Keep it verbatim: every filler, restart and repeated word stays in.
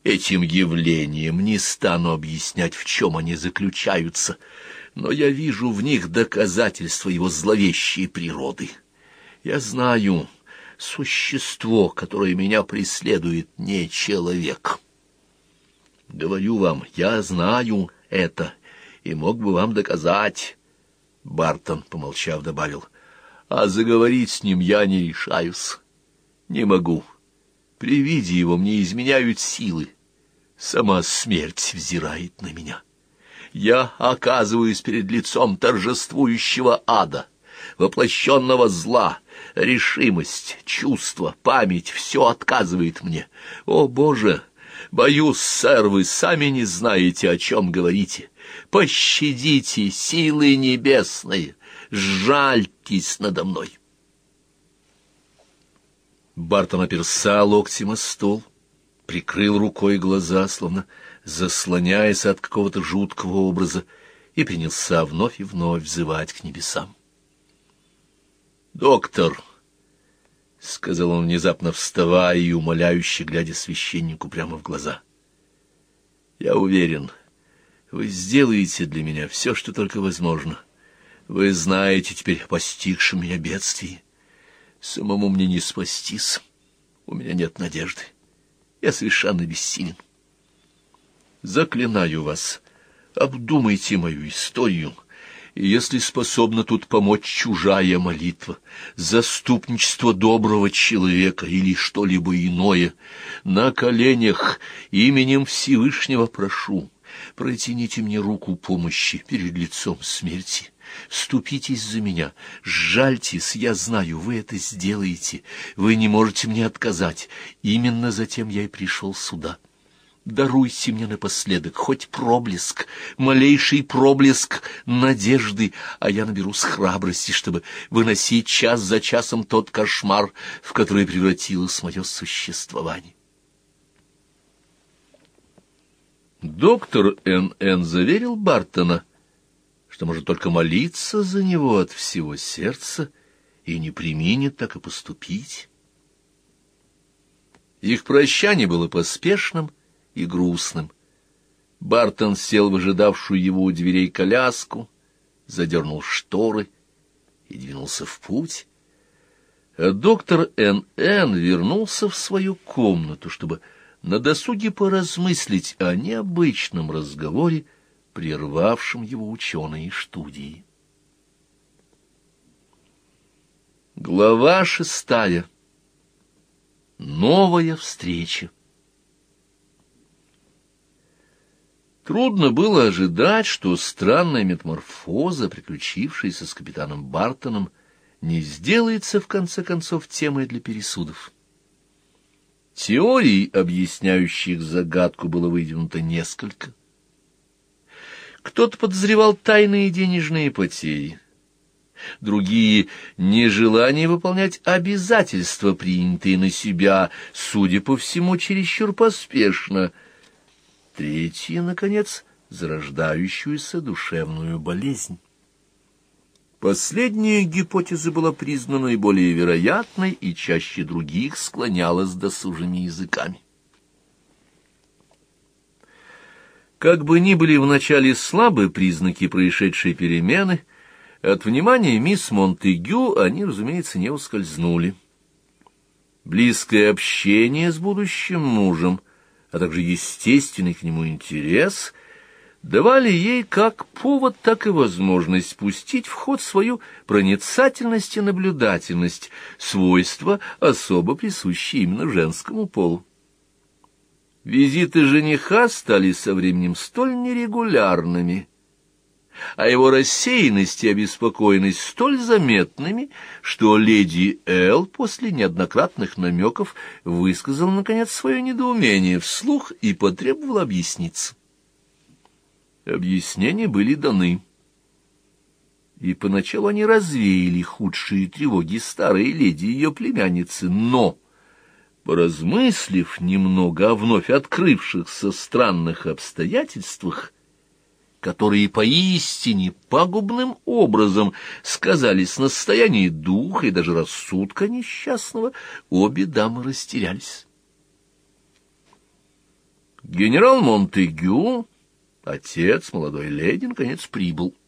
этим явлениям, не стану объяснять, в чем они заключаются, но я вижу в них доказательства его зловещей природы. Я знаю, существо, которое меня преследует, не человек. Говорю вам, я знаю это и мог бы вам доказать. Бартон, помолчав, добавил: а заговорить с ним я не решаюсь, не могу. При виде его мне изменяют силы. Сама смерть взирает на меня. Я оказываюсь перед лицом торжествующего ада, воплощенного зла. Решимость, чувство, память — все отказывает мне. О, Боже! Боюсь, сэр, вы сами не знаете, о чем говорите. Пощадите, силы небесные, сжальтесь надо мной. Бартон оперся локтем о стол, прикрыл рукой глаза, словно заслоняясь от какого-то жуткого образа, и принялся вновь и вновь взывать к небесам. «Доктор», — сказал он внезапно, вставая и умоляюще глядя священнику прямо в глаза, — «я уверен, вы сделаете для меня все, что только возможно. Вы знаете теперь о постигшем меня бедствии. Самому мне не спастись, у меня нет надежды, я совершенно бессилен. Заклинаю вас, обдумайте мою историю, и если способна тут помочь чужая молитва, заступничество доброго человека или что-либо иное, на коленях именем Всевышнего прошу, протяните мне руку помощи перед лицом смерти. Вступитесь за меня, сжальтесь, я знаю, вы это сделаете, вы не можете мне отказать, именно затем я и пришел сюда. Даруйте мне напоследок хоть проблеск, малейший проблеск надежды, а я наберусь храбрости, чтобы выносить час за часом тот кошмар, в который превратилось мое существование». Доктор Н Н заверил Бартона, что может только молиться за него от всего сердца и не преминет так и поступить. Их прощание было поспешным и грустным. Бартон сел в ожидавшую его у дверей коляску, задернул шторы и двинулся в путь. А доктор Н Н вернулся в свою комнату, чтобы на досуге поразмыслить о необычном разговоре, прервавшем его ученые студии. Глава шестая. Новая встреча. Трудно было ожидать, что странная метаморфоза, приключившаяся с капитаном Бартоном, не сделается, в конце концов, темой для пересудов. Теорий, объясняющих загадку, было выдвинуто несколько. Кто-то подозревал тайные денежные потери, другие — нежелание выполнять обязательства, принятые на себя, судя по всему, чересчур поспешно, третьи, наконец, зарождающуюся душевную болезнь. Последняя гипотеза была признана наиболее вероятной и чаще других склонялась досужими языками. Как бы ни были вначале слабы признаки происшедшей перемены, от внимания мисс Монтегю они, разумеется, не ускользнули. Близкое общение с будущим мужем, а также естественный к нему интерес давали ей как повод, так и возможность пустить в ход свою проницательность и наблюдательность, свойства, особо присущие именно женскому полу. Визиты жениха стали со временем столь нерегулярными, а его рассеянность и обеспокоенность столь заметными, что леди Эл после неоднократных намеков высказала, наконец, свое недоумение вслух и потребовала объясниться. Объяснения были даны, и поначалу они развеяли худшие тревоги старой леди и ее племянницы, но, поразмыслив немного о вновь открывшихся странных обстоятельствах, которые поистине пагубным образом сказались на состоянии духа и даже рассудка несчастного, обе дамы растерялись. Генерал Монтегю, отец молодой леди, наконец прибыл.